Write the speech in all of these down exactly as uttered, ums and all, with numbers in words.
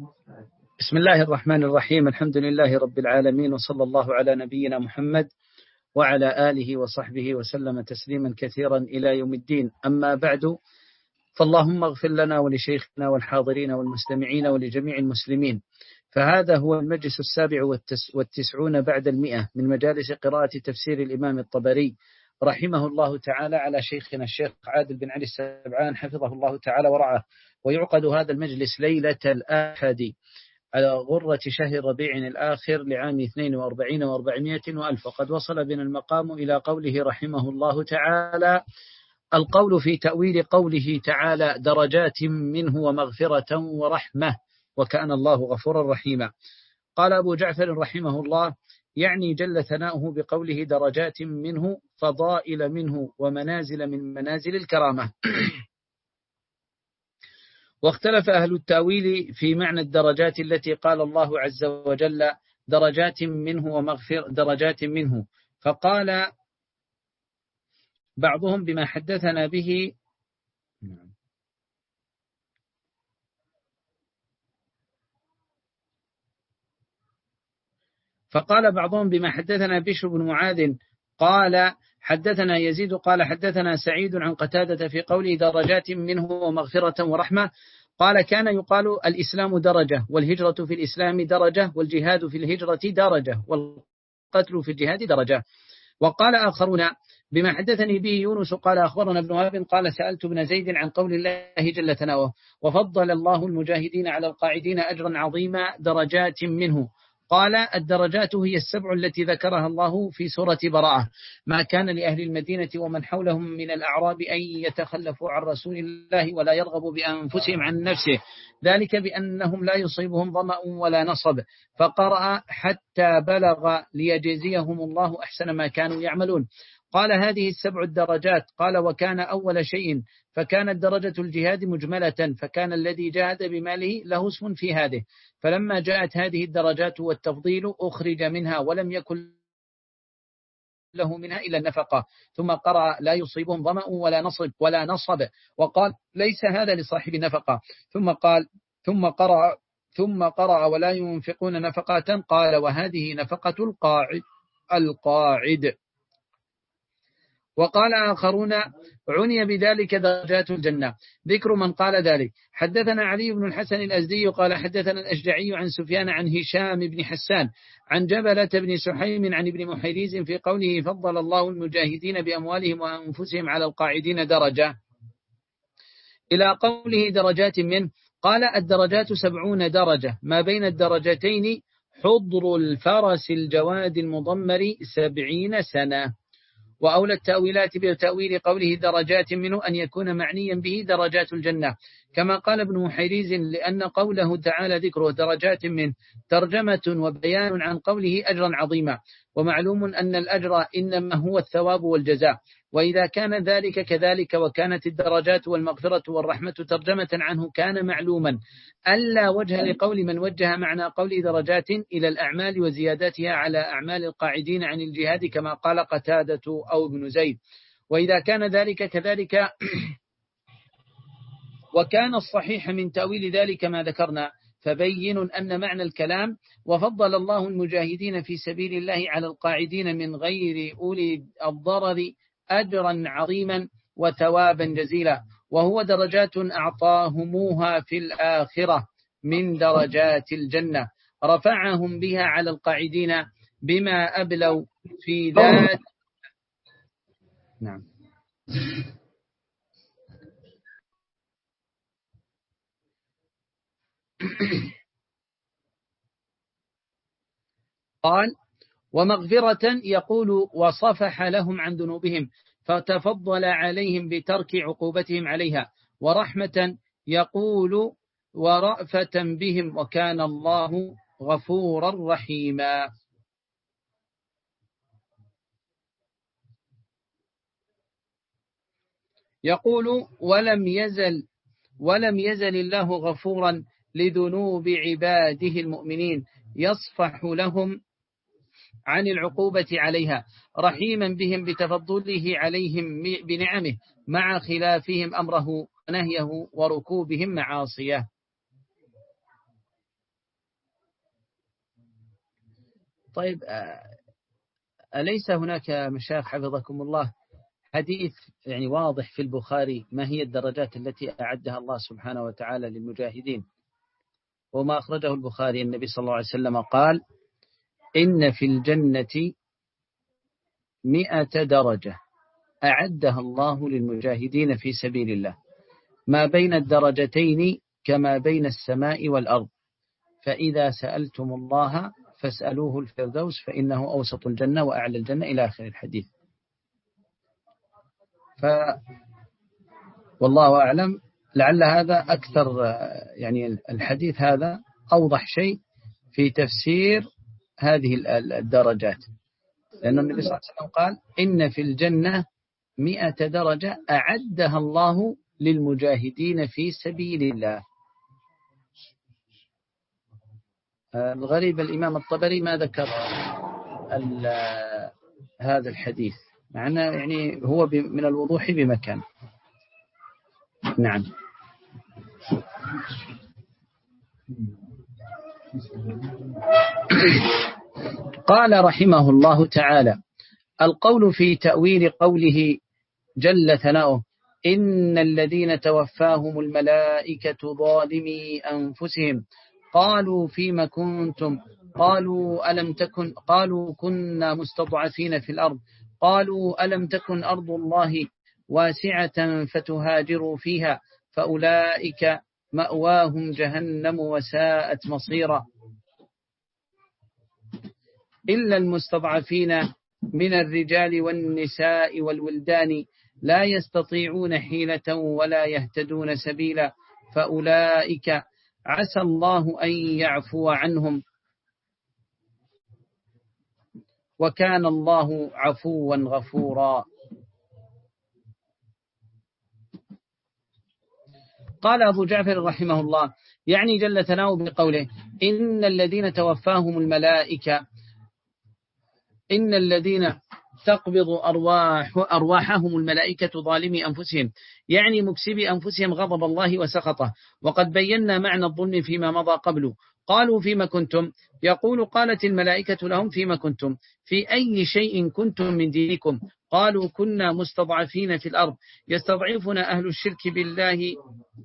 بسم الله الرحمن الرحيم. الحمد لله رب العالمين، وصلى الله على نبينا محمد وعلى آله وصحبه وسلم تسليما كثيرا إلى يوم الدين. أما بعد، فاللهم اغفر لنا ولشيخنا والحاضرين والمستمعين ولجميع المسلمين. فهذا هو المجلس السابع والتسعون بعد المئة من مجالس قراءة تفسير الإمام الطبري رحمه الله تعالى على شيخنا الشيخ عادل بن علي السبعان حفظه الله تعالى ورعاه. ويعقد هذا المجلس ليلة الأحد على غرة شهر ربيع الآخر لعام اثنين وأربعين وأربعمائة وألف. وقد وصل بنا المقام إلى قوله رحمه الله تعالى: القول في تأويل قوله تعالى: درجات منه ومغفرة ورحمة وكان الله غفورا رحيما. قال أبو جعفر رحمه الله: يعني جل ثناؤه بقوله درجات منه، فضائل منه ومنازل من منازل الكرامة. واختلف أهل التأويل في معنى الدرجات التي قال الله عز وجل درجات منه ومغفر درجات منه، فقال بعضهم بما حدثنا به فقال بعضهم بما حدثنا بشر بن معاذ قال حدثنا يزيد قال حدثنا سعيد عن قتادة في قوله درجات منه ومغفرة ورحمة. قال: كان يقال الإسلام درجة، والهجرة في الإسلام درجة، والجهاد في الهجرة درجة، والقتل في الجهاد درجة. وقال آخرون بما حدثني به يونس قال أخبرنا ابن وهب قال سألت ابن زيد عن قول الله جل ثناؤه: وفضل الله المجاهدين على القاعدين أجرا عظيما درجات منه. قال: الدرجات هي السبع التي ذكرها الله في سورة براءة: ما كان لأهل المدينة ومن حولهم من الأعراب أن يتخلفوا عن رسول الله ولا يرغبوا بأنفسهم عن نفسه، ذلك بأنهم لا يصيبهم ظمأ ولا نصب. فقرأ: حتى بلغ ليجزيهم الله أحسن ما كانوا يعملون. قال: هذه السبع الدرجات. قال: وكان أول شيء، فكانت درجة الجهاد مجملة، فكان الذي جاهد بماله له اسم في هذه. فلما جاءت هذه الدرجات والتفضيل أخرج منها ولم يكن له منها إلا النفقة. ثم قرأ: لا يصيبهم ظمأ ولا نصب ولا نصب، وقال: ليس هذا لصاحب النفقة. ثم قال ثم قرأ ثم قرأ: ولا ينفقون نفقة. قال: وهذه نفقة القاعد القاعد. وقال آخرون: عني بذلك درجات الجنة. ذكر من قال ذلك: حدثنا علي بن الحسن الأزدي قال حدثنا الأشجعي عن سفيان عن هشام بن حسان عن جبلة بن سحيم عن ابن محيريز في قوله: فضل الله المجاهدين بأموالهم وأنفسهم على القاعدين درجة، إلى قوله درجات منه. قال: الدرجات سبعون درجة، ما بين الدرجتين حضر الفرس الجواد المضمر سبعين سنة. وأولى التأويلات بتأويل قوله درجات منه أن يكون معنيا به درجات الجنة، كما قال ابن محيريز، لأن قوله تعالى ذكره درجات منه ترجمة وبيان عن قوله أجرا عظيما. ومعلوم أن الأجر إنما هو الثواب والجزاء، وإذا كان ذلك كذلك وكانت الدرجات والمغفرة والرحمة ترجمة عنه كان معلوما ألا وجه لقول من وجه معنى قول درجات إلى الأعمال وزياداتها على أعمال القاعدين عن الجهاد، كما قال قتادة أو ابن زيد. وإذا كان ذلك كذلك وكان الصحيح من تأويل ذلك ما ذكرنا، فبين أن معنى الكلام: وفضل الله المجاهدين في سبيل الله على القاعدين من غير أولي الضرر أجرا عظيما وثوابا جزيلا، وهو درجات أعطاهموها في الآخرة من درجات الجنة، رفعهم بها على القاعدين بما أبلوا في ذات. نعم. قال: ومغفرة يقول وصفح لهم عن ذنوبهم فتفضل عليهم بترك عقوبتهم عليها، ورحمة يقول ورأفة بهم وكان الله غفورا رحيما. يقول: ولم يزل ولم يزل الله غفورا لذنوب عباده المؤمنين، يصفح لهم عن العقوبة عليها، رحيما بهم بتفضله عليهم بنعمه، مع خلافهم أمره ونهيه وركوبهم معاصيه. طيب أليس هناك مشايخ حفظكم الله حديث يعني واضح في البخاري ما هي الدرجات التي أعدها الله سبحانه وتعالى للمجاهدين؟ وما أخرجه البخاري النبي صلى الله عليه وسلم قال إن في الجنة مئة درجة أعدها الله للمجاهدين في سبيل الله ما بين الدرجتين كما بين السماء والأرض فإذا سألتم الله فاسألوه الفردوس فإنه أوسط الجنة وأعلى الجنة إلى آخر الحديث. ف والله أعلم، لعل هذا أكثر يعني الحديث هذا أوضح شيء في تفسير هذه الدرجات، لأن النبي صلى الله عليه وسلم قال إن في الجنة مئة درجة أعدها الله للمجاهدين في سبيل الله. الغريب الإمام الطبري ما ذكر هذا الحديث، مع أنه يعني هو من الوضوح بمكان. نعم. قال رحمه الله تعالى: القول في تأويل قوله جل ثناؤه إن الذين توفاهم الملائكة ظالمي أنفسهم قالوا فيما كنتم قالوا ألم تكن قالوا كنا مستضعفين في الأرض قالوا ألم تكن أرض الله واسعة فتهاجروا فيها فأولئك مأواهم جهنم وساءت مصيرا إلا المستضعفين من الرجال والنساء والولدان لا يستطيعون حيلة ولا يهتدون سبيلا فأولئك عسى الله أن يعفو عنهم وكان الله عفوا غفورا. قال أبو جعفر رحمه الله يعني جل ثناؤه بقوله إن الذين توفاهم الملائكة إن الذين تقبض أرواح أرواحهم الملائكة ظالمي أنفسهم، يعني مكسبي أنفسهم غضب الله وسخطه. وقد بينا معنى الظلم فيما مضى قبله. قالوا فيما كنتم، يقول قالت الملائكة لهم فيما كنتم، في أي شيء كنتم من دينكم؟ قالوا كنا مستضعفين في الأرض يستضعفنا أهل الشرك بالله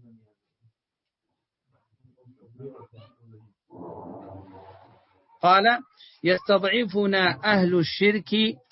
قال يستضعفنا أهل الشرك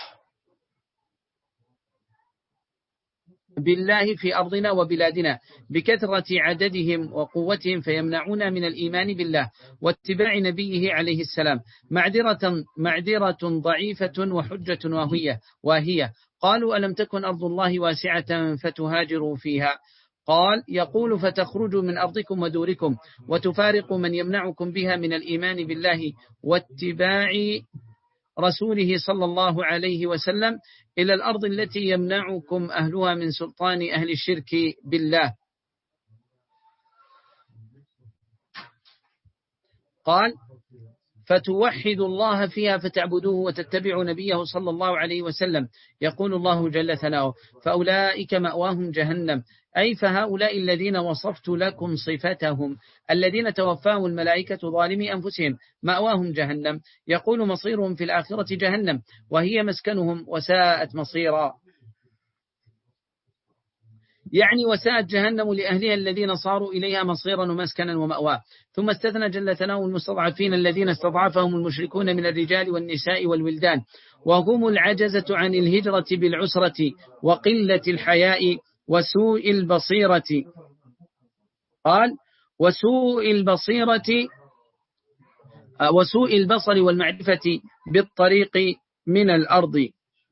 بالله في أرضنا وبلادنا بكثرة عددهم وقوتهم فيمنعون من الإيمان بالله واتباع نبيه عليه السلام معذرة, معذرة ضعيفة وحجة وهي, وهي قالوا ألم تكن أرض الله واسعة فتهاجروا فيها؟ قال يقول فتخرجوا من أرضكم ودوركم وتفارقوا من يمنعكم بها من الإيمان بالله واتباع رسوله صلى الله عليه وسلم إلى الأرض التي يمنعكم أهلها من سلطان أهل الشرك بالله. قال فتوحدوا الله فيها فتعبدوه وتتبعوا نبيه صلى الله عليه وسلم. يقول الله جل ثناؤه فأولئك مأواهم جهنم، أي فهؤلاء الذين وصفت لكم صفتهم الذين توفاهم الملائكة ظالمي أنفسهم مأواهم جهنم، يقول مصيرهم في الآخرة جهنم وهي مسكنهم وساءت مصيرا، يعني وساءت جهنم لأهلها الذين صاروا إليها مصيرا ومسكنا ومأوى. ثم استثنى جل ثناؤه المستضعفين الذين استضعفهم المشركون من الرجال والنساء والولدان وهم العجزة عن الهجرة بالعسرة وقلة الحياء وسوء البصيرة. قال وسوء البصيرة وسوء البصر والمعرفة بالطريق من الأرض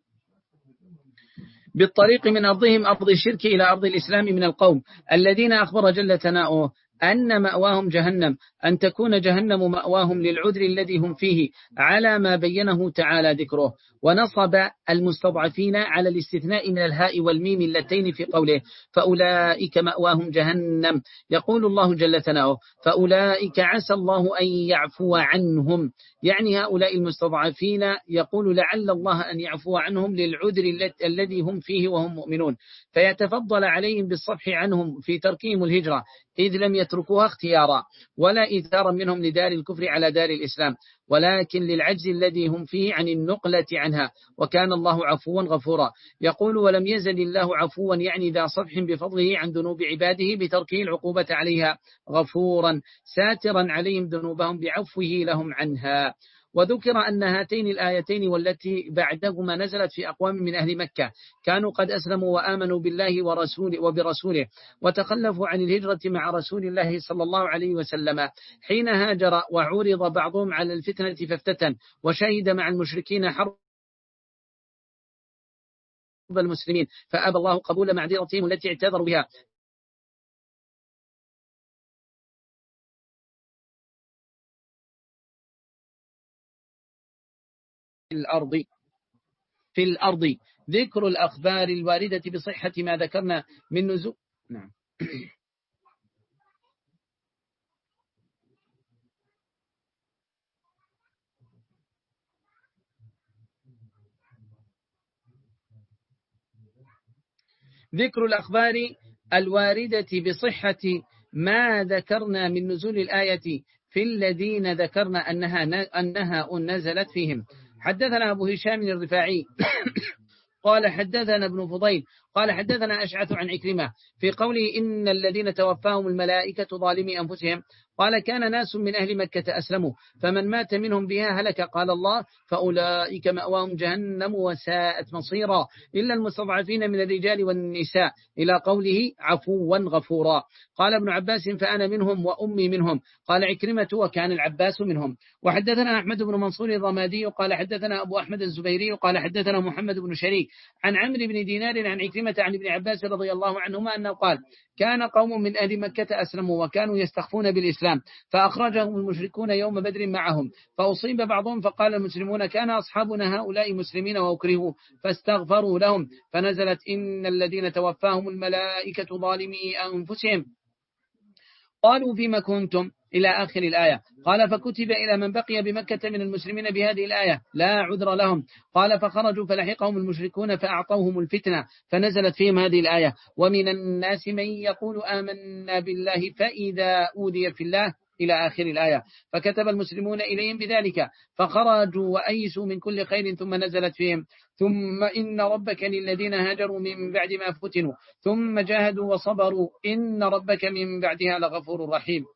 بالطريق من أرضهم أرض الشرك إلى أرض الإسلام من القوم الذين أخبر جل ثناؤه أن مأواهم جهنم، أن تكون جهنم مأواهم للعذر الذي هم فيه على ما بينه تعالى ذكره. ونصب المستضعفين على الاستثناء من الهاء والميم اللتين في قوله فأولئك مأواهم جهنم. يقول الله جل ثناؤه فأولئك عسى الله أن يعفو عنهم، يعني هؤلاء المستضعفين يقول لعل الله أن يعفو عنهم للعذر الذي هم فيه وهم مؤمنون، فيتفضل عليهم بالصفح عنهم في تركهم الهجرة إذ لم يتركوها اختيارا ولا إيثارا منهم لدار الكفر على دار الإسلام، ولكن للعجز الذي هم فيه عن النقلة عنها، وكان الله عفوا غفورا. يقول ولم يزل الله عفوا يعني ذا صفح بفضله عن ذنوب عباده بتركه العقوبة عليها، غفورا ساترا عليهم ذنوبهم بعفوه لهم عنها. وذكر أن هاتين الآيتين والتي بعدهما نزلت في أقوام من أهل مكة كانوا قد أسلموا وآمنوا بالله ورسوله وبرسوله وتخلفوا عن الهجرة مع رسول الله صلى الله عليه وسلم حين هاجر، وعورض بعضهم على الفتنة فافتتن وشهد مع المشركين حرب المسلمين فأبى الله قبول معذرتهم التي اعتذروا بها. في الأرض في الأرض ذكر الأخبار الواردة بصحة ما ذكرنا من نزول. نعم. ذكر الأخبار الواردة بصحة ما ذكرنا من نزول الآية في الذين ذكرنا أنها أنها نزلت فيهم. حدثنا أبو هشام الرفاعي قال حدثنا ابن فضيل قال حدثنا أشعث عن عكرمة في قوله إن الذين توفاهم الملائكة ظالمي أنفسهم، قال كان ناس من أهل مكة أسلموا فمن مات منهم بها هلك، قال الله فأولئك مأواهم جهنم وساءت مصيرا إلا المستضعفين من الرجال والنساء إلى قوله عفوا غفورا. قال ابن عباس فأنا منهم وأمي منهم، قال عكرمة وكان العباس منهم. وحدثنا أحمد بن منصور الرمادي قال حدثنا أبو أحمد الزبيري قال حدثنا محمد بن شريك عن عمرو بن دينار عن عكرمة عن ابن عباس رضي الله عنهما أنه قال كان قوم من أهل مكة أسلموا وكانوا يستخفون بالإسلام فأخرجهم المشركون يوم بدر معهم فأصيب بعضهم فقال المسلمون كان أصحابنا هؤلاء مسلمين وأكرهوا فاستغفروا لهم فنزلت إن الذين توفاهم الملائكة ظالمي أنفسهم قالوا فيما كنتم إلى آخر الآية. قال فكتب إلى من بقي بمكة من المسلمين بهذه الآية لا عذر لهم. قال فخرجوا فلحقهم المشركون فأعطوهم الفتنة فنزلت فيهم هذه الآية ومن الناس من يقول آمنا بالله فإذا أوذي في الله إلى آخر الآية. فكتب المسلمون إليهم بذلك فخرجوا وأيسوا من كل خير ثم نزلت فيهم ثم إن ربك للذين هاجروا من بعد ما فتنوا ثم جاهدوا وصبروا إن ربك من بعدها لغفور رحيم.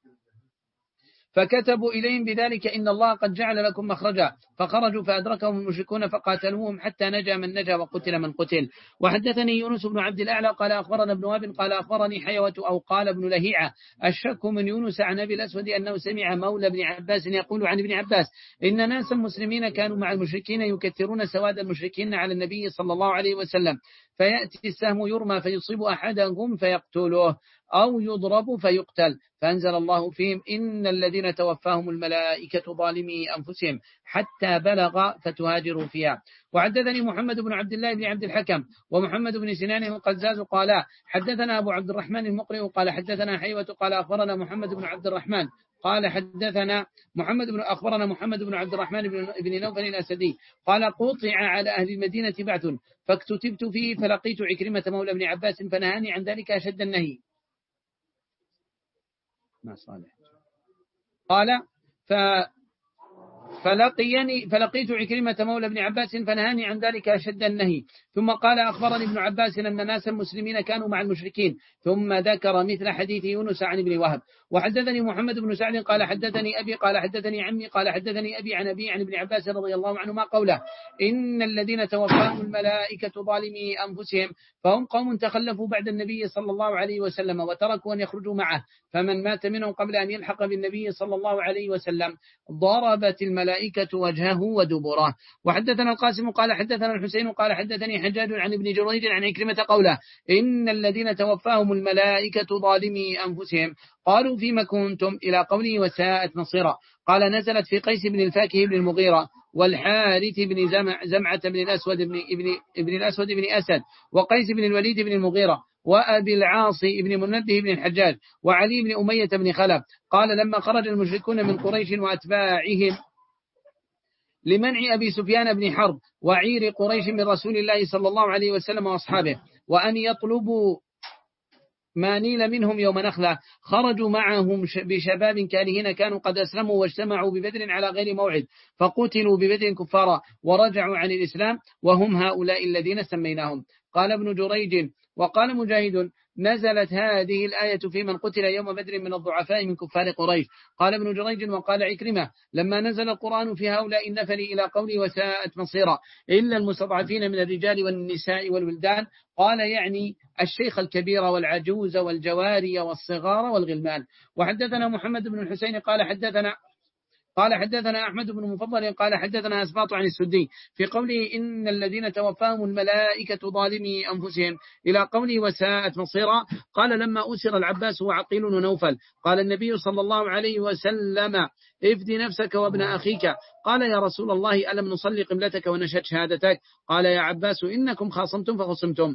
فكتبوا إليهم بذلك إن الله قد جعل لكم مخرجا فخرجوا فأدركهم المشركون فقاتلوهم حتى نجا من نجا وقتل من قتل. وحدثني يونس بن عبد الأعلى قال أخبرنا ابن وهب قال أخبرني حيوة أو قال ابن لهيعة الشك من يونس عن أبي الأسود أنه سمع مولى ابن عباس يقول عن ابن عباس إن ناس مسلمين كانوا مع المشركين يكثرون سواد المشركين على النبي صلى الله عليه وسلم فيأتي السهم يرمى فيصيب أحدهم فيقتله أو يضرب فيقتل فأنزل الله فيهم إن الذين توفاهم الملائكة ظالمي أنفسهم حتى بلغ فتهاجروا فيها. وحدثني محمد بن عبد الله بن عبد الحكم ومحمد بن سنان القزاز قال حدثنا أبو عبد الرحمن المقرئ قال حدثنا حيوة قال أخبرنا محمد بن عبد الرحمن قال حدثنا محمد بن أخبرنا محمد بن عبد الرحمن بن نوفل الأسدي قال قطع على أهل المدينة بعث فاكتتبت فيه فلقيت عكرمة مولى ابن عباس فنهاني عن ذلك أشد النهي. ما صالح قال ف فلقيني فلقيت عكرمة مولى ابن عباس فنهاني عن ذلك أشد النهي. ثم قال أخبرني ابن عباس أن ناس المسلمين كانوا مع المشركين ثم ذكر مثل حديث يونس عن ابن وهب. وحدثني محمد بن سعد قال حدثني أبي قال حدثني عمي قال حدثني أبي عن أبي عن ابن عباس رضي الله عنهما قوله إن الذين توفاهم الملائكة ظالمي أنفسهم فهم قوم تخلفوا بعد النبي صلى الله عليه وسلم وتركوا أن يخرجوا معه فمن مات منهم قبل أن يلحق بالنبي صلى الله عليه وسلم ضربت الملائكة وجهه ودبره. وحدثنا القاسم قال حدثنا الحسين قال حدثني حجاج عن ابن جريج عن عكرمة قوله إن الذين توفاهم الملائكة ظالمي أنفسهم قالوا فيما كنتم إلى قوله وساءت مصيرا. قال نزلت في قيس بن الفاكه بن المغيرة والحارث بن زمع زمعة بن الأسود بن ابن ابن الأسود بن أسد وقيس بن الوليد بن المغيرة وأبي العاص بن منبه بن الحجاج وعلي بن أمية بن خلف. قال لما خرج المشركون من قريش وأتباعهم لمنع أبي سفيان بن حرب وعير قريش من رسول الله صلى الله عليه وسلم وأصحابه وأن يطلبوا ما نيل منهم يوم نخلة خرجوا معهم بشباب كارهين كانوا قد أسلموا واجتمعوا ببدر على غير موعد فقتلوا ببدر كفارا ورجعوا عن الإسلام وهم هؤلاء الذين سميناهم. قال ابن جريج وقال مجاهد نزلت هذه الآية في من قتل يوم بدر من الضعفاء من كفار قريش. قال ابن جريج وقال عكرمة لما نزل القرآن في هؤلاء النفر إلى قوله وساءت مصيرا إلا المستضعفين من الرجال والنساء والولدان قال يعني الشيخ الكبير والعجوز والجواري والصغار والغلمان. وحدثنا محمد بن الحسين قال حدثنا قال حدثنا أحمد بن مفضل قال حدثنا أسباط عن السدي في قوله إن الذين توفاهم الملائكة ظالمي أنفسهم إلى قوله وساءت مصيرا. قال لما أسر العباس وعقيل ونوفل قال النبي صلى الله عليه وسلم افدي نفسك وابن أخيك. قال يا رسول الله ألم نصلي قبلتك ونشهد شهادتك؟ قال يا عباس إنكم خاصمتم فخصمتم.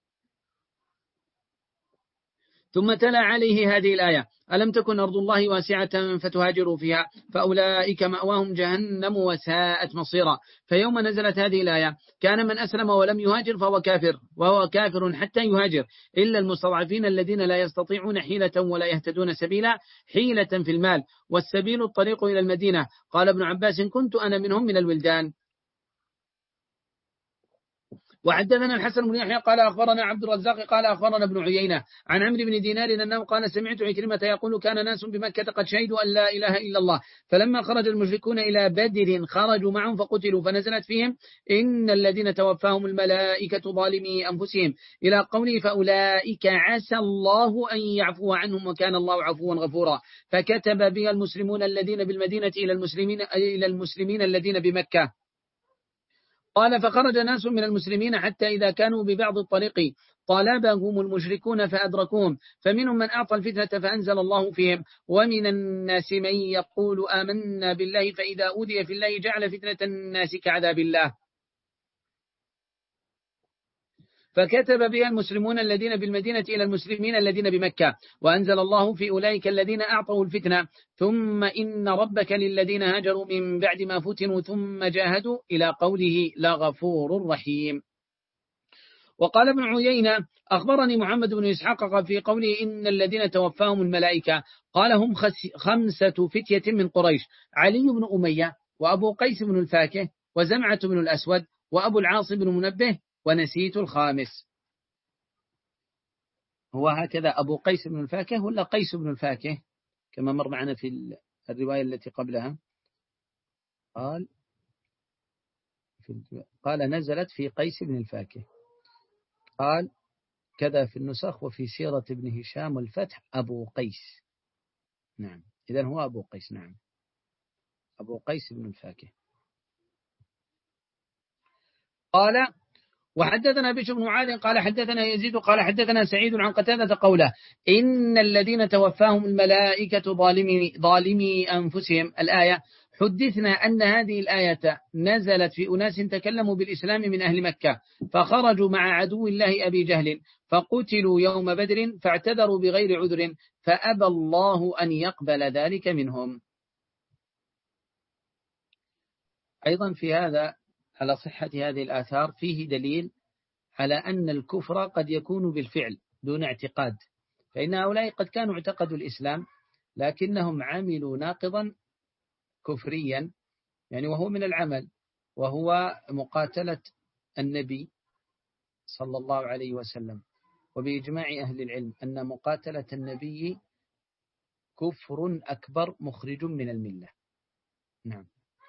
ثم تلا عليه هذه الآية ألم تكن أرض الله واسعة فتهاجروا فيها فأولئك مأواهم جهنم وساءت مصيرا. فيوم نزلت هذه الآية كان من أسلم ولم يهاجر فهو كافر وهو كافر حتى يهاجر إلا المستضعفين الذين لا يستطيعون حيلة ولا يهتدون سبيلا حيلة في المال والسبيل الطريق إلى المدينة. قال ابن عباس كنت أنا منهم من الولدان. وحدثنا الحسن بن يحيى قال أخبرنا عبد الرزاق قال أخبرنا ابن عيينة عن عمرو بن دينار أنه قال سمعت عكرمة يقول كان ناس بمكة قد شهدوا أن لا إله إلا الله فلما خرج المشركون إلى بدر خرجوا معهم فقتلوا فنزلت فيهم إن الذين توفاهم الملائكة ظالمي أنفسهم إلى قوله فأولئك عسى الله أن يعفو عنهم وكان الله عفوا غفورا. فكتب بها المسلمون الذين بالمدينة إلى المسلمين إلى المسلمين الذين بمكة. قال فخرج ناس من المسلمين حتى إذا كانوا ببعض الطريق طلبهم المشركون فأدركوهم فمنهم من أعطى الفتنة فأنزل الله فيهم ومن الناس من يقول آمنا بالله فإذا أوذي في الله جعل فتنة الناس كعذاب الله. فكتب بها المسلمون الذين بالمدينة إلى المسلمين الذين بمكة وأنزل الله في أولئك الذين أعطوا الفتنة ثم إن ربك للذين هاجروا من بعد ما فتنوا ثم جاهدوا إلى قوله لغفور رحيم. وقال ابن عيينة أخبرني محمد بن إسحاق في قوله إن الذين توفاهم الملائكة قال هم خمسة فتية من قريش علي بن أمية وأبو قيس بن الفاكه وزمعة بن الأسود وأبو العاص بن منبه ونسيت الخامس. هو هكذا أبو قيس بن الفاكه ولا قيس بن الفاكه كما مر معنا في الرواية التي قبلها؟ قال قال نزلت في قيس بن الفاكه قال كذا في النسخ وفي سيرة ابن هشام والفتح أبو قيس. نعم إذن هو أبو قيس. نعم أبو قيس بن الفاكه. قال وحدثنا بشر بن معاذ قال حدثنا يزيد قال حدثنا سعيد عن قتادة قوله إن الذين توفاهم الملائكة ظالمي, ظالمي أنفسهم الآية. حدثنا أن هذه الآية نزلت في أناس تكلموا بالإسلام من أهل مكة فخرجوا مع عدو الله أبي جهل فقتلوا يوم بدر فاعتذروا بغير عذر فأبى الله أن يقبل ذلك منهم. أيضا في هذا على صحة هذه الآثار فيه دليل على أن الكفر قد يكون بالفعل دون اعتقاد فإن هؤلاء قد كانوا اعتقدوا الإسلام لكنهم عملوا ناقضا كفريا يعني وهو من العمل وهو مقاتلة النبي صلى الله عليه وسلم وبإجماع أهل العلم أن مقاتلة النبي كفر أكبر مخرج من الملة. نعم.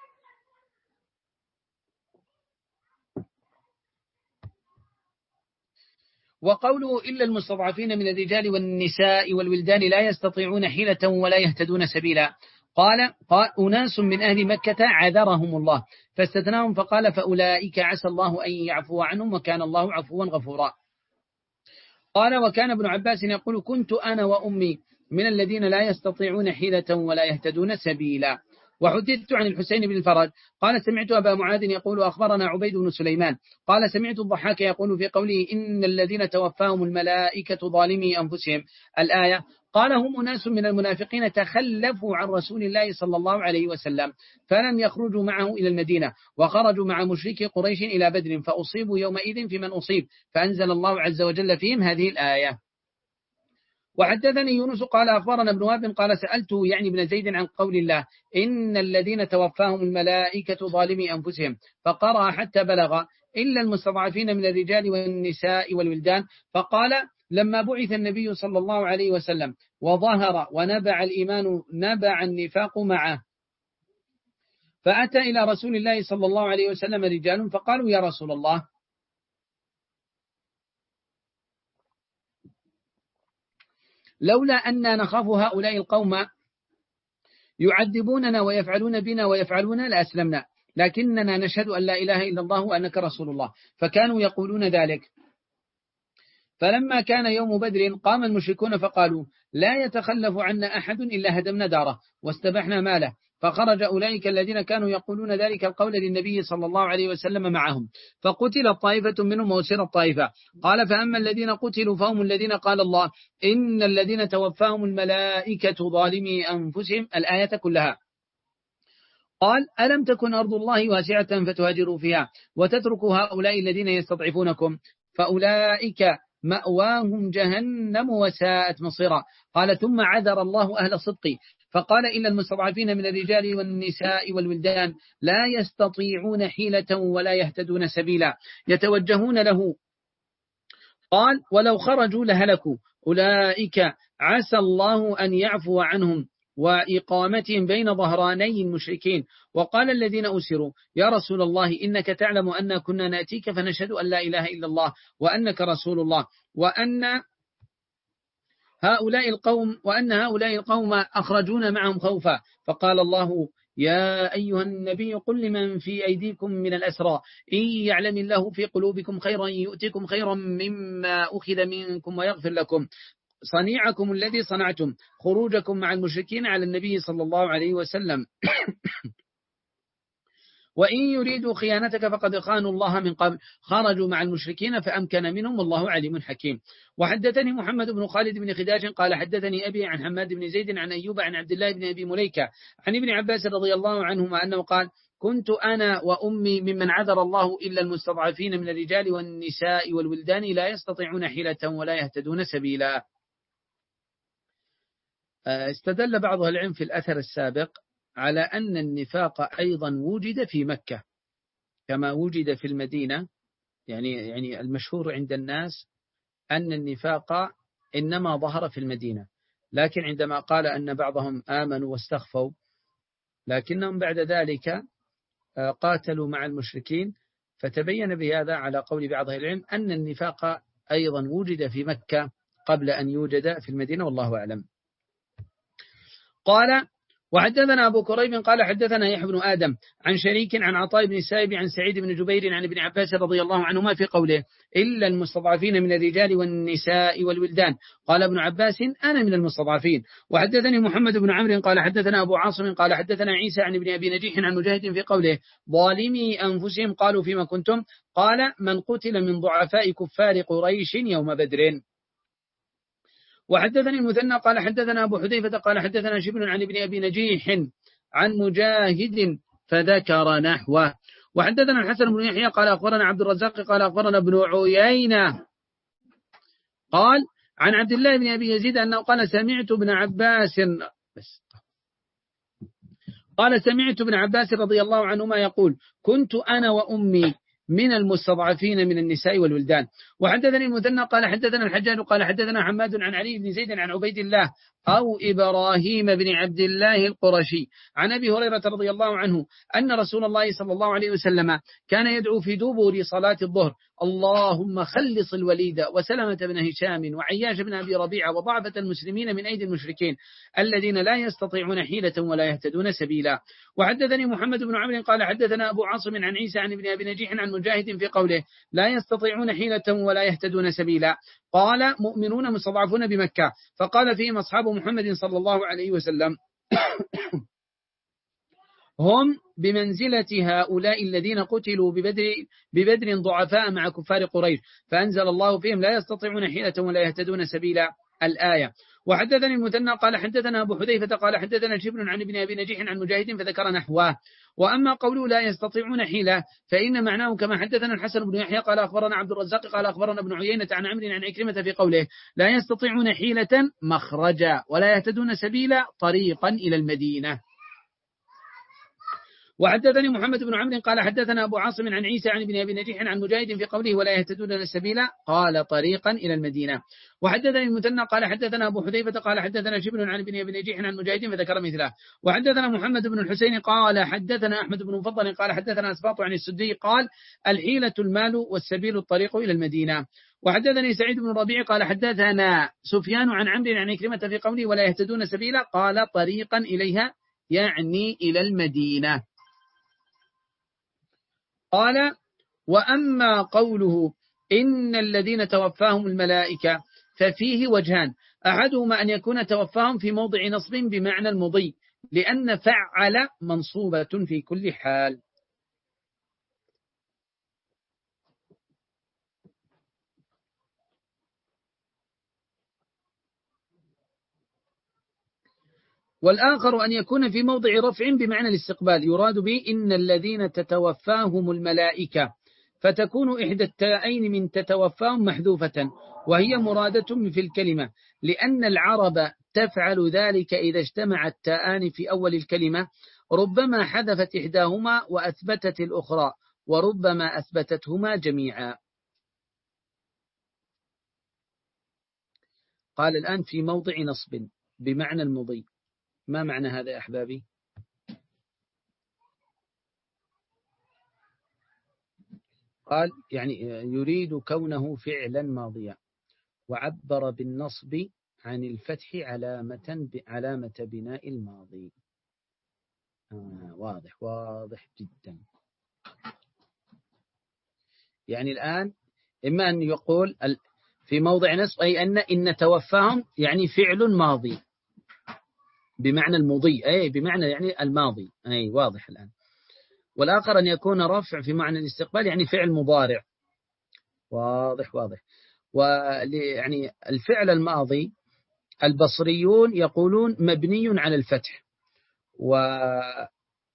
وقوله إلا المستضعفين من الرجال والنساء والولدان لا يستطيعون حيلة ولا يهتدون سبيلا. قال قال أناس من أهل مكة عذرهم الله فاستثناهم فقال فأولئك عسى الله أن يعفو عنهم وكان الله عفوا غفورا. قال وكان ابن عباس يقول كنت أنا وأمي من الذين لا يستطيعون حيلة ولا يهتدون سبيلا. وحدثت عن الحسين بن الفرج قال سمعت أبا معاذ يقول أخبرنا عبيد بن سليمان قال سمعت الضحاك يقول في قوله إن الذين توفاهم الملائكة ظالمي أنفسهم الآية. قال هم أناس من المنافقين تخلفوا عن رسول الله صلى الله عليه وسلم فلم يخرجوا معه إلى المدينة وخرجوا مع مشركي قريش إلى بدر فأصيبوا يومئذ في من أصيب فأنزل الله عز وجل فيهم هذه الآية. وحدثني يونس قال أخبرنا ابن وهب قال سألته يعني ابن زيد عن قول الله إن الذين توفاهم الملائكة ظالمي أنفسهم، فقرأ حتى بلغ إلا المستضعفين من الرجال والنساء والولدان، فقال لما بعث النبي صلى الله عليه وسلم وظهر ونبع الإيمان نبع النفاق معه، فأتى إلى رسول الله صلى الله عليه وسلم رجال فقالوا يا رسول الله لولا أننا نخاف هؤلاء القوم يعذبوننا ويفعلون بنا ويفعلون لأسلمنا، لكننا نشهد أن لا إله إلا الله وأنك رسول الله، فكانوا يقولون ذلك. فلما كان يوم بدر قام المشركون فقالوا لا يتخلف عنا أحد إلا هدمنا داره واستبحنا ماله، فخرج أولئك الذين كانوا يقولون ذلك القول للنبي صلى الله عليه وسلم معهم، فقتل طائفة منهم وأسر الطائفة. قال فأما الذين قتلوا فهم الذين قال الله إن الذين توفاهم الملائكة ظالمي أنفسهم الآية كلها. قال ألم تكن أرض الله واسعة فتهاجروا فيها وتتركوا هؤلاء الذين يستضعفونكم، فأولئك مأواهم جهنم وساءت مصيرا. قال ثم عذر الله أهل الصدق فقال إلا المستضعفين من الرجال والنساء والولدان لا يستطيعون حيلة ولا يهتدون سبيلا يتوجهون له. قال ولو خرجوا لهلكوا، أولئك عسى الله أن يعفو عنهم وإقامتهم بين ظهراني المشركين. وقال الذين أسروا يا رسول الله إنك تعلم أن كنا نأتيك فنشهد أن لا إله إلا الله وأنك رسول الله وأن هؤلاء القوم وأن هؤلاء القوم أخرجون معهم خوفا، فقال الله يا أيها النبي قل لمن في أيديكم من الأسرى إن يعلم الله في قلوبكم خيرا يؤتكم خيرا مما أخذ منكم ويغفر لكم صنيعكم الذي صنعتم خروجكم مع المشركين على النبي صلى الله عليه وسلم وإن يريدوا خيانتك فقد خانوا الله من قبل خرجوا مع المشركين فأمكن منهم والله عليم حكيم. وحدثني محمد بن خالد بن خداج قال حدثني أبي عن حماد بن زيد عن أيوب عن عبد الله بن أبي مليكة عن ابن عباس رضي الله عنهما أنه قال كنت أنا وأمي ممن عذر الله إلا المستضعفين من الرجال والنساء والولدان لا يستطيعون حيلة ولا يهتدون سبيلا. استدل بعض العلم في الأثر السابق على أن النفاق أيضا وجد في مكة كما وجد في المدينة، يعني يعني المشهور عند الناس أن النفاق إنما ظهر في المدينة، لكن عندما قال أن بعضهم آمنوا واستخفوا لكنهم بعد ذلك قاتلوا مع المشركين، فتبين بهذا على قول بعض العلم أن النفاق أيضا وجد في مكة قبل أن يوجد في المدينة والله أعلم. قال وحدثنا أبو كريب قال حدثنا يحيى بن آدم عن شريك عن عطاء بن السائب عن سعيد بن جبير عن ابن عباس رضي الله عنهما في قوله إلا المستضعفين من الرجال والنساء والولدان. قال ابن عباس أنا من المستضعفين. وحدثني محمد بن عمرو قال حدثنا أبو عاصم قال حدثنا عيسى عن ابن أبي نجيح عن مجاهد في قوله ظالمي أنفسهم قالوا فيما كنتم، قال من قتل من ضعفاء كفار قريش يوم بدر. وحدثني المثنى قال حدثنا أبو حذيفة قال حدثنا شبل عن ابن أبي نجيح عن مجاهد فذكر نحوه. وحدثنا الحسن بن يحيى قال أخبرنا عبد الرزاق قال أخبرنا ابن عيينة قال عن عبد الله بن أبي يزيد أنه قال سمعت ابن عباس قال سمعت ابن عباس رضي الله عنهما يقول كنت أنا وأمي من المستضعفين من النساء والولدان. وحدثني المثنى قال حدثنا الحجاج قال حدثنا حماد عن علي بن زيد عن عبيد الله أو إبراهيم بن عبد الله القرشي عن أبي هريرة رضي الله عنه أن رسول الله صلى الله عليه وسلم كان يدعو في دبر صلاة الظهر اللهم خلص الوليد وسلمة بن هشام وعياش بن أبي ربيعة وضعفة المسلمين من أيدي المشركين الذين لا يستطيعون حيلة ولا يهتدون سبيلا. وحدثني محمد بن عمرو قال حدثنا أبو عاصم عن عيسى عن ابن أبي نجيح عن مجاهد في قوله لا يستطيعون حيلة ولا يهتدون سبيلا. قال مؤمنون مستضعفون بمكة، فقال فيهم أصحاب محمد صلى الله عليه وسلم هم بمنزلة هؤلاء الذين قتلوا ببدر, ببدر ضعفاء مع كفار قريش، فأنزل الله فيهم لا يستطيعون حيلة ولا يهتدون سبيلا الآية. وحدثني المثنى قال حدثنا أبو حذيفة قال حدثنا شبل عن ابن أبي نجيح عن مجاهد فذكر نحوه. وأما قوله لا يستطيعون حيلة فإن معناه كما حدثنا الحسن بن يحيى قال أخبرنا عبد الرزاق قال أخبرنا ابن عيينة عن عمرو عن عكرمة في قوله لا يستطيعون حيلة مخرجا ولا يهتدون سبيلا طريقا إلى المدينة. وحدثني محمد بن عمرو قال حدثنا أبو عاصم عن عيسى عن ابن أبي نجيح عن مجاهد في قوله ولا يهتدون السبيل قال طريقا إلى المدينة. وحدثني المثنى قال حدثنا أبو حذيفة قال حدثنا شبل عن ابن أبي نجيح عن مجاهد فذكر مثله. وحدثنا محمد بن الحسين قال حدثنا أحمد بن مفضل قال حدثنا أسباط عن السدي قال الحيلة المال والسبيل الطريق إلى المدينة. وحدثني سعيد بن ربيع قال حدثنا سفيان عن عمرو عن عكرمة في قوله ولا يهتدون سبيلا قال طريقا إليها يعني إلى المدينة. قال وأما قوله إن الذين توفاهم الملائكة ففيه وجهان أحدهما أن يكون توفاهم في موضع نصب بمعنى المضي لأن فعل منصوبة في كل حال. والآخر أن يكون في موضع رفع بمعنى الاستقبال يراد به إن الذين تتوفاهم الملائكة فتكون إحدى التائين من تتوفاهم محذوفة وهي مرادة في الكلمة لأن العرب تفعل ذلك إذا اجتمع التاءان في أول الكلمة ربما حذفت إحداهما وأثبتت الأخرى وربما أثبتتهما جميعا. قال الآن في موضع نصب بمعنى المضي. ما معنى هذا يا أحبابي؟ قال يعني يريد كونه فعلا ماضيا وعبر بالنصب عن الفتح علامة علامة بناء الماضي. آه واضح واضح جدا. يعني الآن إما أن يقول في موضع نصب أي أن إن توفاهم يعني فعل ماضي بمعنى المضي أي بمعنى يعني الماضي أي واضح الآن. والآخر أن يكون رفع في معنى الاستقبال يعني فعل مضارع. واضح واضح. ويعني الفعل الماضي البصريون يقولون مبني على الفتح وعلى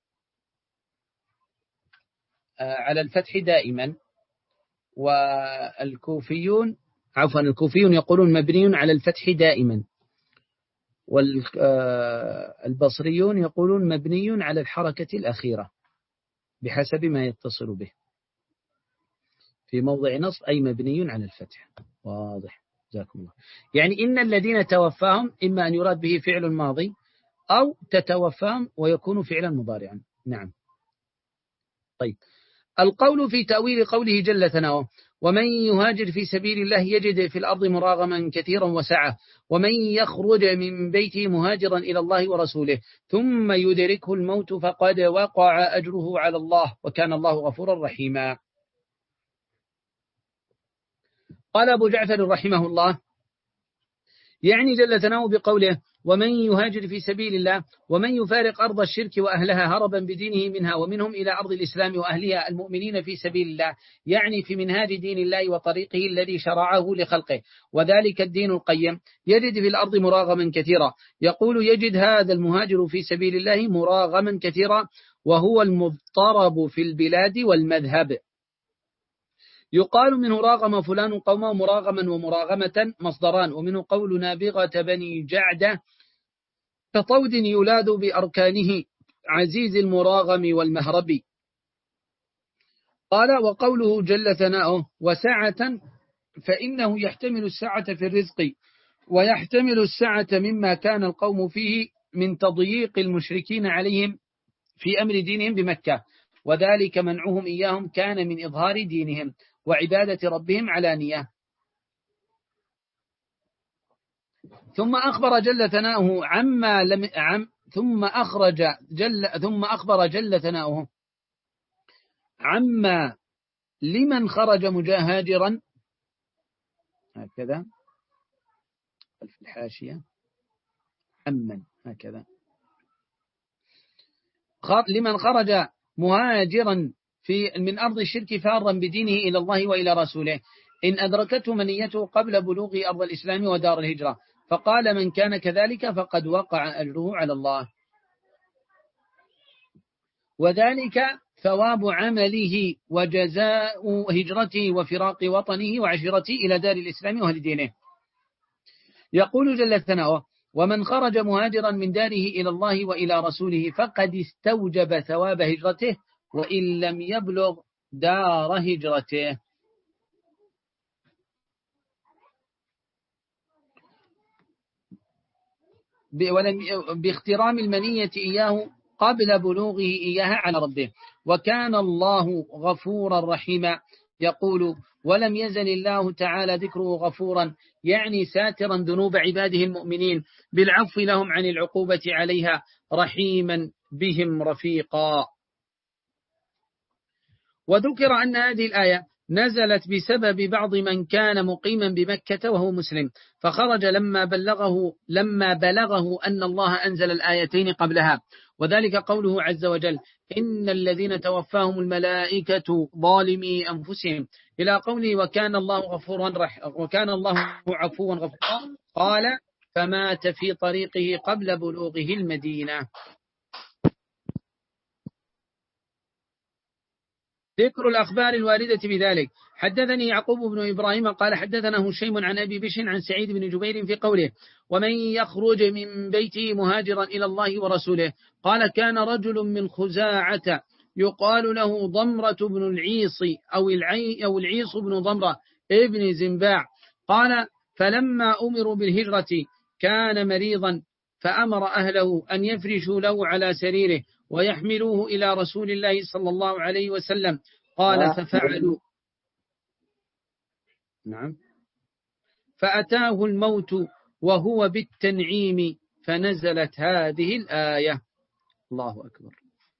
الفتح دائما والكوفيون عفوا الكوفيون يقولون مبني على الفتح دائما والبصريون يقولون مبني على الحركة الأخيرة بحسب ما يتصل به في موضع نصب أي مبني على الفتح. واضح جزاكم الله. يعني إن الذين توفاهم إما أن يراد به فعل ماضي أو تتوفاهم ويكون فعلا مضارعا. نعم. طيب القول في تأويل قوله جل ثناؤه ومن يهاجر في سبيل الله يجد في الأرض مراغما كثيرا وسعة ومن يخرج من بيته مهاجرا إلى الله ورسوله ثم يدركه الموت فقد وقع أجره على الله وكان الله غفورا رحيما. قال أبو جعفر رحمه الله يعني جل ثناؤه بقوله ومن يهاجر في سبيل الله ومن يفارق أرض الشرك وأهلها هربا بدينه منها ومنهم إلى أرض الإسلام وأهلها المؤمنين في سبيل الله يعني في منهاج دين الله وطريقه الذي شرعه لخلقه وذلك الدين القيم يجد في الأرض مراغما كثيرا. يقول يجد هذا المهاجر في سبيل الله مراغما كثيرا وهو المضطرب في البلاد والمذهب. يقال منه راغم فلان قومه مراغما ومراغمة مصدران ومنه قول نابغة بني جعدة كطود يولاد بأركانه عزيز المراغم والمهرب. قال وقوله جل ثناؤه وسعة فإنه يحتمل السعة في الرزق ويحتمل السعة مما كان القوم فيه من تضييق المشركين عليهم في أمر دينهم بمكة وذلك منعهم إياهم كان من إظهار دينهم وعبادة ربهم علانية. ثم أخبر جل ثناؤه عما لم عم ثم أخرج جل ثم أخبر جل ثناؤه عما لمن خرج مجاهجرا هكذا في الحاشية عمن هكذا لمن خرج مهاجرا في من أرض الشرك فارا بدينه إلى الله وإلى رسوله إن أدركته منيته قبل بلوغ أرض الإسلام ودار الهجرة فقال من كان كذلك فقد وقع أجره على الله، وذلك ثواب عمله وجزاء هجرته وفراق وطنه وعشيرته إلى دار الإسلام وأهل دينه. يقول جل ثناؤه: ومن خرج مهاجرا من داره إلى الله وإلى رسوله فقد استوجب ثواب هجرته وإن لم يبلغ دار هجرته. باخترام المنية إياه قبل بلوغه إياها على ربه، وكان الله غفورا رحيما. يقول: ولم يزل الله تعالى ذكره غفورا، يعني ساترا ذنوب عباده المؤمنين بالعفو لهم عن العقوبة عليها، رحيما بهم رفيقا. وذكر أن هذه الآية نزلت بسبب بعض من كان مقيما بمكة وهو مسلم، فخرج لما بلغه لما بلغه أن الله أنزل الآيتين قبلها، وذلك قوله عز وجل: إن الذين توفاهم الملائكة ظالمي أنفسهم، إلى قوله: وكان الله غفورا رح وكان الله عفوا غفورا. قال: فمات في طريقه قبل بلوغه المدينة. ذكر الأخبار الواردة بذلك. حدثني يعقوب بن إبراهيم قال حدثنا هشيم عن أبي بشر عن سعيد بن جبير في قوله: ومن يخرج من بيته مهاجرا إلى الله ورسوله. قال: كان رجل من خزاعة يقال له ضمرة بن العيص أو العي أو العيص بن ضمرة ابن زنباع. قال: فلما أمروا بالهجرة كان مريضا، فأمر أهله أن يفرشوا له على سريره ويحملوه إلى رسول الله صلى الله عليه وسلم. قال: ففعلوا. نعم. فأتاه الموت وهو بالتنعيم، فنزلت هذه الآية. الله أكبر.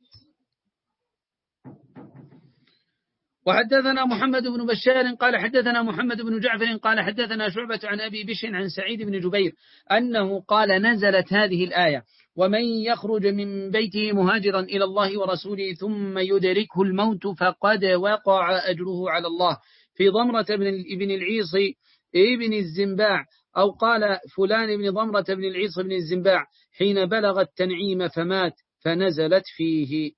وحدثنا محمد بن بشار قال حدثنا محمد بن جعفر قال حدثنا شعبة عن أبي بشر عن سعيد بن جبير أنه قال: نزلت هذه الآية: ومن يخرج من بيته مهاجرا إلى الله ورسوله ثم يدركه الموت فقد وقع أجره على الله، في ضمرة بن العيص ابن الزنباع، أو قال فلان بن ضمرة بن العيص بن الزنباع، حين بلغ التنعيم فمات، فنزلت فيه.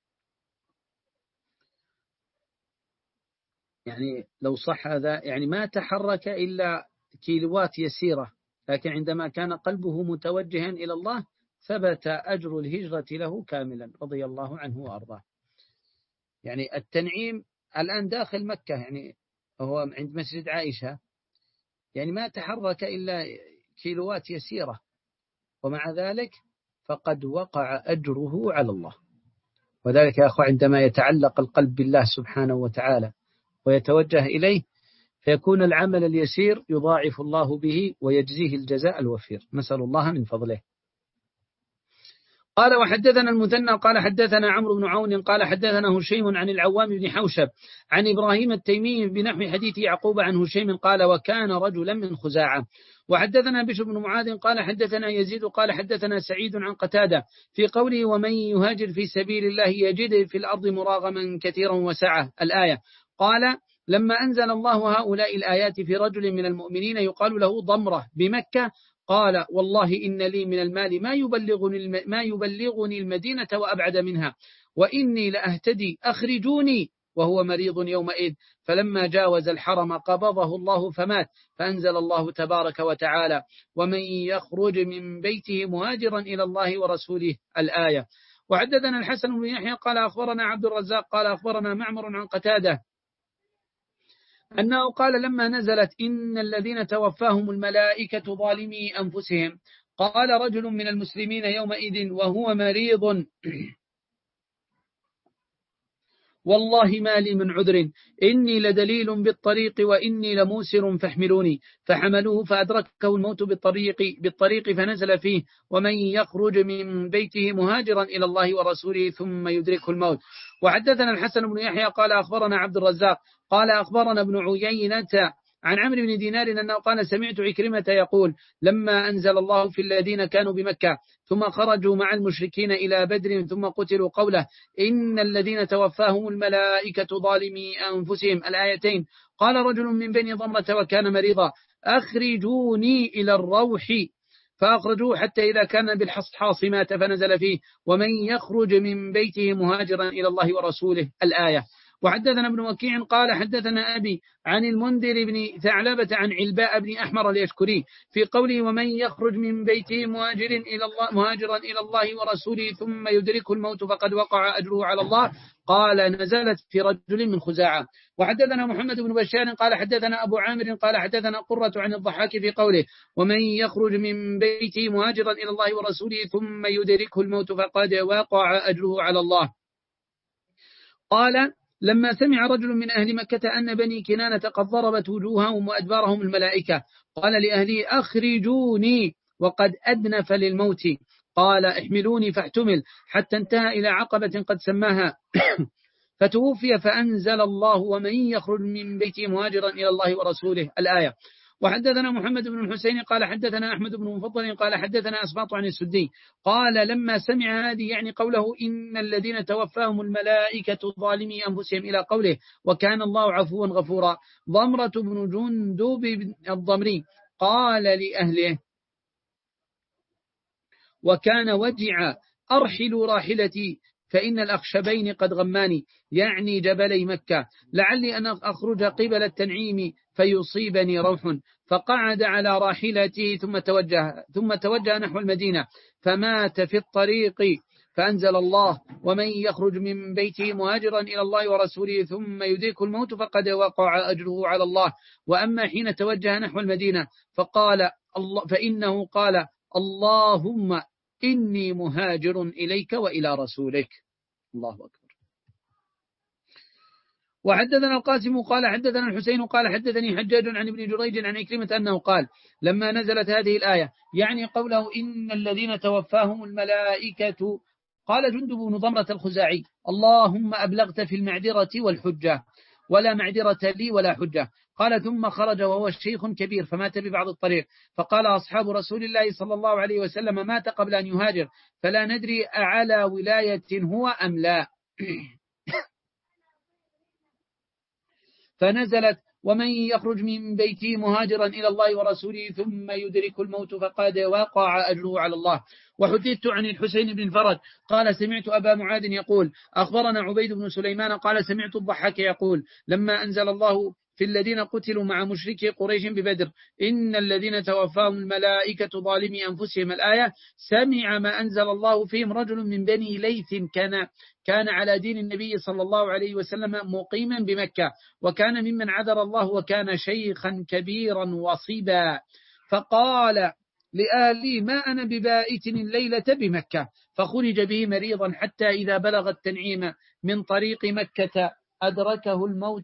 يعني لو صح هذا، يعني ما تحرك إلا كيلوات يسيرة، لكن عندما كان قلبه متوجها إلى الله ثبت أجر الهجرة له كاملا، رضي الله عنه وأرضاه. يعني التنعيم الآن داخل مكة، يعني هو عند مسجد عائشة، يعني ما تحرك إلا كيلوات يسيرة، ومع ذلك فقد وقع أجره على الله. وذلك يا أخوة عندما يتعلق القلب بالله سبحانه وتعالى ويتوجه إليه، فيكون العمل اليسير يضاعف الله به ويجزيه الجزاء الوفير، نسأل الله من فضله. قال: وحدثنا المثنى قال حدثنا عمرو بن عون قال حدثنا هشيم عن العوام بن حوشب عن إبراهيم التيمي بنحو حديث يعقوب عن هشيم قال: وكان رجلا من خزاعة. وحدثنا بشر بن معاذ قال حدثنا يزيد قال حدثنا سعيد عن قتادة في قوله: ومن يهاجر في سبيل الله يجد في الأرض مراغما كثيرا وسعة، الآية. قال: لما أنزل الله هؤلاء الآيات في رجل من المؤمنين يقال له ضمرة بمكة، قال: والله إن لي من المال ما يبلغني, ما يبلغني المدينة وأبعد منها، وإني لأهتدي، أخرجوني، وهو مريض يومئذ. فلما جاوز الحرم قبضه الله فمات، فأنزل الله تبارك وتعالى: ومن يخرج من بيته مهاجرا إلى الله ورسوله، الآية. وحدثنا الحسن بن يحيى قال أخبرنا عبد الرزاق قال أخبرنا معمر عن قتادة أنه قال: لما نزلت إن الذين توفاهم الملائكة ظالمي أنفسهم، قال رجل من المسلمين يومئذ وهو مريض: والله ما لي من عذر، إني لدليل بالطريق وإني لموسر فاحملوني. فحملوه فأدركه الموت بالطريق, بالطريق فنزل فيه: ومن يخرج من بيته مهاجرا إلى الله ورسوله ثم يدركه الموت. وحدثنا الحسن بن يحيى قال أخبرنا عبد الرزاق قال أخبرنا ابن عيينة عن عمرو بن دينار أنه قال: سمعت عكرمة يقول: لما أنزل الله في الذين كانوا بمكة ثم خرجوا مع المشركين إلى بدر ثم قتلوا، قوله: إن الذين توفاهم الملائكة ظالمي أنفسهم، الآيتين. قال رجل من بني ضمرة وكان مريضا، أخرجوني إلى الروح، فأخرجوه حتى إذا كان بالحصحاص مات، فنزل فيه ومن يخرج من بيته مهاجرا إلى الله ورسوله الآية. وحدثنا ابن وكيع قال حدثنا أبي عن المنذر بن ثعلبة عن علباء بن أحمر اليشكري في قوله ومن يخرج من بيته مهاجر إلى الله مهاجرا إلى الله ورسوله ثم يدركه الموت فقد وقع أجره على الله، قال نزلت في رجل من خزاعة. وحدثنا محمد بن بشار قال حدثنا أبو عامر قال حدثنا قرة عن الضحاك في قوله ومن يخرج من بيته مهاجرا إلى الله ورسوله ثم يدركه الموت فقد وقع أجره على الله. قال لما سمع رجل من أهل مكة أن بني كنانة قد ضربت وجوههم وأدبارهم الملائكة قال لأهله أخرجوني وقد أدنف للموت، قال احملوني فاحتمل حتى انتهى إلى عقبة قد سماها فتوفي، فأنزل الله ومن يخرج من بيته مهاجرا إلى الله ورسوله الآية. وحدثنا محمد بن الحسين قال حدثنا أحمد بن مفضل قال حدثنا أسباط عن السدي قال لما سمع هذه يعني قوله إن الذين توفاهم الملائكة ظالمي أنفسهم إلى قوله وكان الله عفوا غفورا، ضمرة بن جندب الضمري قال لأهله وكان وجع أرحل راحلتي فإن الأخشبين قد غماني، يعني جبلي مكة، لعلي أن أخرج قبل التنعيم فيصيبني روح، فقعد على راحلته ثم توجه ثم توجه نحو المدينة فمات في الطريق، فأنزل الله ومن يخرج من بيته مهاجرا إلى الله ورسوله ثم يدرك الموت فقد وقع أجره على الله. وأما حين توجه نحو المدينة فقال الله فإنه قال اللهم إني مهاجر إليك وإلى رسولك. الله أكبر. وحدثنا القاسم قال حدثنا الحسين قال حدثني حجاج عن ابن جريج عن عكرمة أنه قال لما نزلت هذه الآية يعني قوله إن الذين توفاهم الملائكة، قال جندب بن ضمرة الخزاعي اللهم أبلغت في المعذرة والحجة ولا معذرة لي ولا حجة، قال ثم خرج وهو الشيخ كبير فمات ببعض الطريق، فقال أصحاب رسول الله صلى الله عليه وسلم مات قبل أن يهاجر فلا ندري أعلى ولاية هو أم لا فنزلت ومن يخرج من بيته مهاجرا إلى الله ورسوله ثم يدرك الموت فقد وقع أجره على الله. وحدثت عن الحسين بن فرج قال سمعت أبا معاذ يقول أخبرنا عبيد بن سليمان قال سمعت الضحاك يقول لما أنزل الله في الذين قتلوا مع مشركي قريش ببدر إن الذين توفاهم الملائكة ظالمي أنفسهم الآية، سمع ما أنزل الله فيهم رجل من بني ليث كان كان على دين النبي صلى الله عليه وسلم مقيما بمكة وكان ممن عذر الله وكان شيخا كبيرا وصيبا، فقال لأهلي ما أنا ببائت الليلة بمكة، فخرج به مريضا حتى إذا بلغ التنعيم من طريق مكة أدركه الموت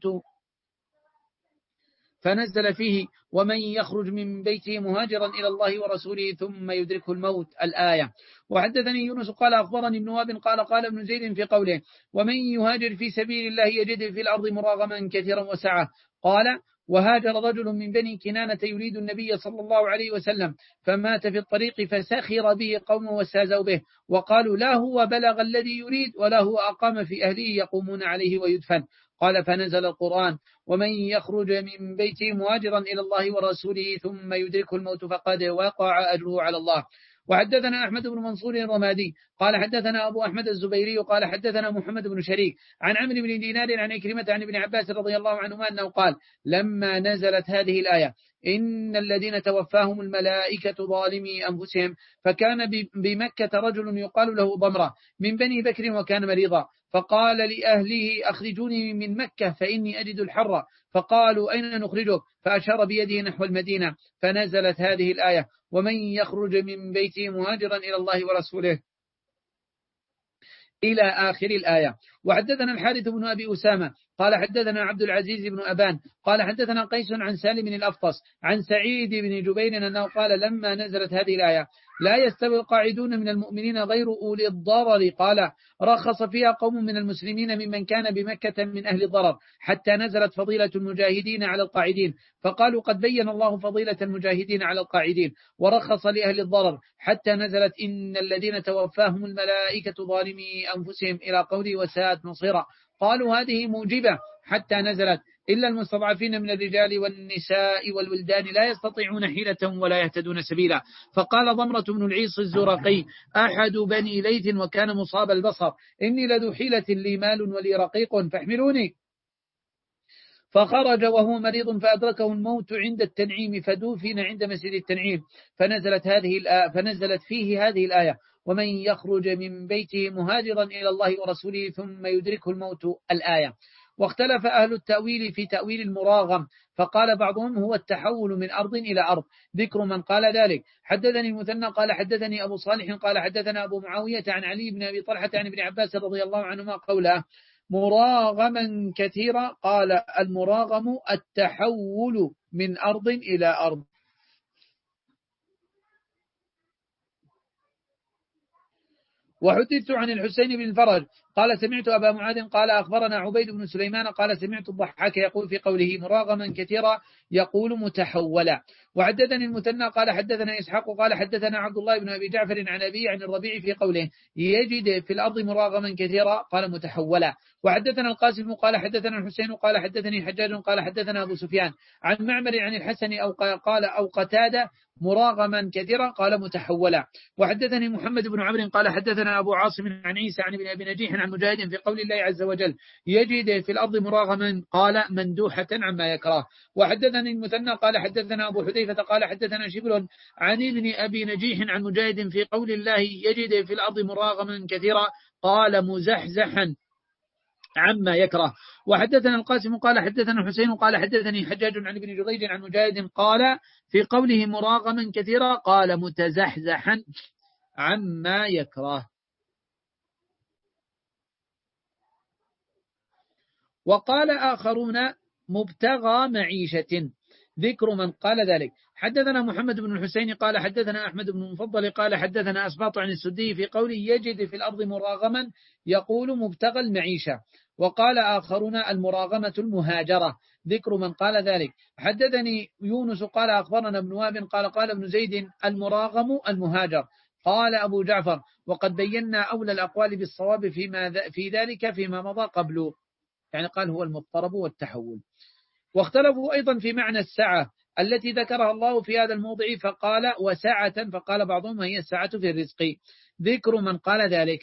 فنزل فيه ومن يخرج من بيته مهاجرا إلى الله ورسوله ثم يدركه الموت الآية. وحدثني يونس قال أخبرني ابن وهب قال قال ابن زيد في قوله ومن يهاجر في سبيل الله يجد في الأرض مراغما كثيرا وسعة، قال وهاجر رجل من بني كنانة يريد النبي صلى الله عليه وسلم فمات في الطريق فسخر به قومه واستهزأوا به وقالوا لا هو بلغ الذي يريد ولا هو أقام في أهله يقومون عليه ويدفن، قال فنزل القرآن ومن يخرج من بيته مهاجرا إلى الله ورسوله ثم يدركه الموت فقد وقع أجره على الله. وحدثنا أحمد بن منصور الرمادي قال حدثنا أبو أحمد الزبيري قال حدثنا محمد بن شريك عن عمرو بن دينار عن عكرمة عن ابن عباس رضي الله عنهما أنه قال لما نزلت هذه الآية إن الذين توفاهم الملائكة ظالمي أنفسهم فكان بمكة رجل يقال له ضمرة من بني بكر وكان مريضا، فقال لأهله أخرجوني من مكة فإني أجد الحر، فقالوا أين نخرجك؟ فأشار بيده نحو المدينة فنزلت هذه الآية ومن يخرج من بيته مهاجرا إلى الله ورسوله إلى آخر الآية. وحدثنا الحارث بن أبي أسامة قال حدثنا عبد العزيز بن أبان قال حدثنا قيس عن سالم الأفطس عن سعيد بن جبير أنه قال لما نزلت هذه الآية لا يستوي القاعدون من المؤمنين غير أولي الضرر، قال رخص فيها قوم من المسلمين ممن كان بمكة من أهل الضرر حتى نزلت فضيلة المجاهدين على القاعدين، فقالوا قد بين الله فضيلة المجاهدين على القاعدين ورخص لأهل الضرر حتى نزلت إن الذين توفاهم الملائكة ظالمي أنفسهم إلى قوله وساءت مصيرا، قالوا هذه موجبة حتى نزلت إلا المستضعفين من الرجال والنساء والولدان لا يستطيعون حيلة ولا يهتدون سبيلا. فقال ضمرة بن العيص الزرقي أحد بني ليث وكان مصاب البصر إني لذو حيلة لي مال ولي رقيق فاحملوني. فخرج وهو مريض فأدركه الموت عند التنعيم فدوفن عند مسجد التنعيم. فنزلت هذه الآية فنزلت فيه هذه الآية ومن يخرج من بيته مهاجرا إلى الله ورسوله ثم يدركه الموت الآية. واختلف أهل التأويل في تأويل المراغم فقال بعضهم هو التحول من أرض إلى أرض. ذكر من قال ذلك حدثني المثنى قال حدثني أبو صالح قال حدثنا أبو معاوية عن علي بن أبي طلحة عن ابن عباس رضي الله عنهما قوله مراغما كثيرا قال المراغم التحول من أرض إلى أرض. وحدثت عن الحسين بن الفرج قال سمعت أبا معاذ قال أخبرنا عبيد بن سليمان قال سمعت الضحاك يقول في قوله مراغما كثيرا يقول متحولا. وحدثني المثنى قال حدثنا إسحاق قال حدثنا عبد الله بن أبي جعفر عن أبي عن الربيع في قوله يجد في الأرض مراغما كثيرا قال متحولا. وحدثنا القاسم قال حدثنا الحسين قال حدثني حجاج قال حدثنا أبو سفيان عن معمر عن الحسن أو قال أو قتادة مراغما كثيرا قال متحولا. وحدثني محمد بن عمرو قال حدثنا أبو عاصم عن عيسى عن ابن أبي نجيح عن مجاهد في قول الله عز وجل يجد في الأرض مراغما قال مندوحة عما يكره. وحدثني المثنى قال حدثنا أبو حذيفة قال حدثنا شبل عن ابن أبي نجيح عن مجاهد في قول الله يجد في الأرض مراغما كثيرا قال مزحزحا عما يكره. وحدثنا القاسم قال حدثنا الحسين قال حدثني حجاج عن ابن جريج عن مجاهد قال في قوله مراغما كثيرا قال متزحزحا عما يكره. وقال آخرون مبتغى معيشة. ذكر من قال ذلك حدثنا محمد بن الحسين قال حدثنا أحمد بن المفضل قال حدثنا أسباط عن السدي في قوله يجد في الأرض مراغما يقول مبتغى المعيشة. وقال آخرون المراغمة المهاجرة. ذكر من قال ذلك حدثني يونس قال أخبرنا ابن وهب قال قال ابن زيد المراغم المهاجر. قال أبو جعفر وقد بينا أولى الأقوال بالصواب فيما في ذلك فيما مضى قبله، يعني قال هو المضطرب والتحول. واختلفوا أيضا في معنى السعة التي ذكرها الله في هذا الموضع فقال وسعة فقال بعضهم هي السعة في الرزق. ذكر من قال ذلك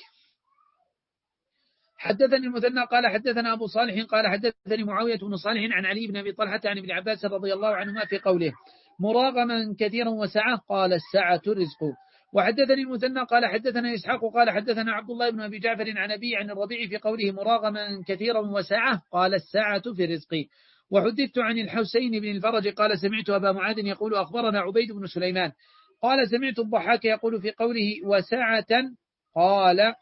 حدثني المثنى قال حدثنا أبو صالح قال حدثني معاوية بن صالح عن علي بن أبي طلحة عن ابن عباس رضي الله عنهما في قوله مراغما كثيرا وسعة قال السعة رزق. وحدثني المثنى قال حدثنا إسحاق قال حدثنا عبد الله بن أبي جعفر عن أبي عن الربيع في قوله مراغما كثيرا وسعة قال السعة في الرزق. وحدثت عن الحسين بن الفرج قال سمعت أبا معاذ يقول أخبرنا عبيد بن سليمان قال سمعت الضحاك يقول في قوله وسعة قال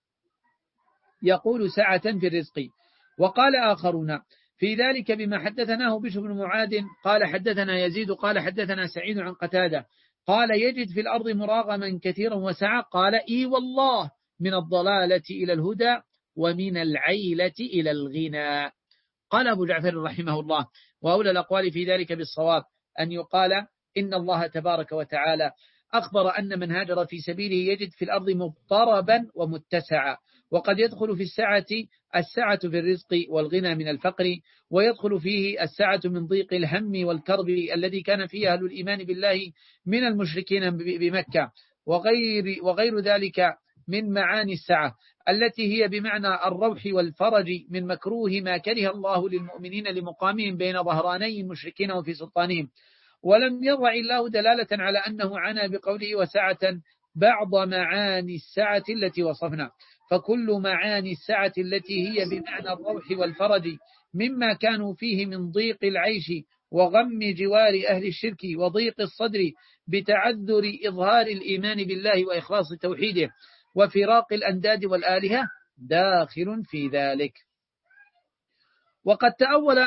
يقول سعة في الرزق. وقال آخرون في ذلك بما حدثناه بشر بن معاذ قال حدثنا يزيد قال حدثنا سعيد عن قتادة قال يجد في الأرض مراغما كثيرا وسعة قال إي والله من الضلالة إلى الهدى ومن العيلة إلى الغنى. قال أبو جعفر رحمه الله وأولى الأقوال في ذلك بالصواب أن يقال إن الله تبارك وتعالى أخبر أن من هاجر في سبيله يجد في الأرض مضطربا ومتسعا. وقد يدخل في السعة السعة في الرزق والغنى من الفقر، ويدخل فيه السعة من ضيق الهم والكرب الذي كان فيه أهل الإيمان بالله من المشركين بمكة وغير, وغير ذلك من معاني السعة التي هي بمعنى الروح والفرج من مكروه ما كره الله للمؤمنين لمقامهم بين ظهراني المشركين وفي سلطانهم. ولم يضع الله دلالة على أنه عنى بقوله وسعة بعض معاني السعة التي وصفنا، فكل معاني السعة التي هي بمعنى الروح والفرج مما كانوا فيه من ضيق العيش وغم جوار أهل الشرك وضيق الصدر بتعذر إظهار الإيمان بالله وإخلاص توحيده وفراق الأنداد والآلهة داخل في ذلك. وقد تأول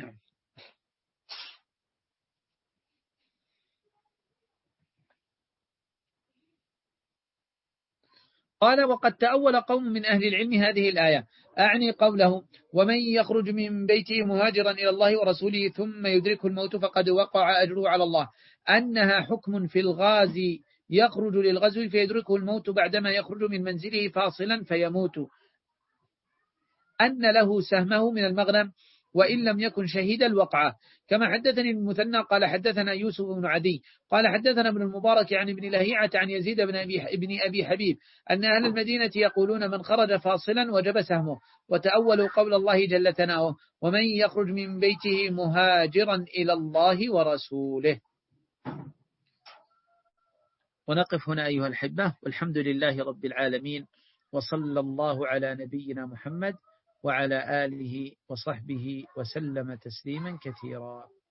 قال وقد تأول قوم من أهل العلم هذه الآية أعني قوله ومن يخرج من بيته مهاجرا إلى الله ورسوله ثم يدركه الموت فقد وقع أجره على الله أنها حكم في الغازي يخرج للغزو فيدركه الموت بعدما يخرج من منزله فاصلا فيموت، أن له سهمه من المغنم وإن لم يكن شهيد الوقعة. كما حدثني المثنى قال حدثنا يوسف بن عدي قال حدثنا ابن المبارك عن ابن لهيعة عن يزيد بن أبي, ابن أبي حبيب أن أهل المدينة يقولون من خرج فاصلا وجب سهمه، وتأولوا قول الله جل ثناؤه ومن يخرج من بيته مهاجرا إلى الله ورسوله. ونقف هنا أيها الأحبة، والحمد لله رب العالمين، وصلى الله على نبينا محمد وعلى آله وصحبه وسلم تسليما كثيرا.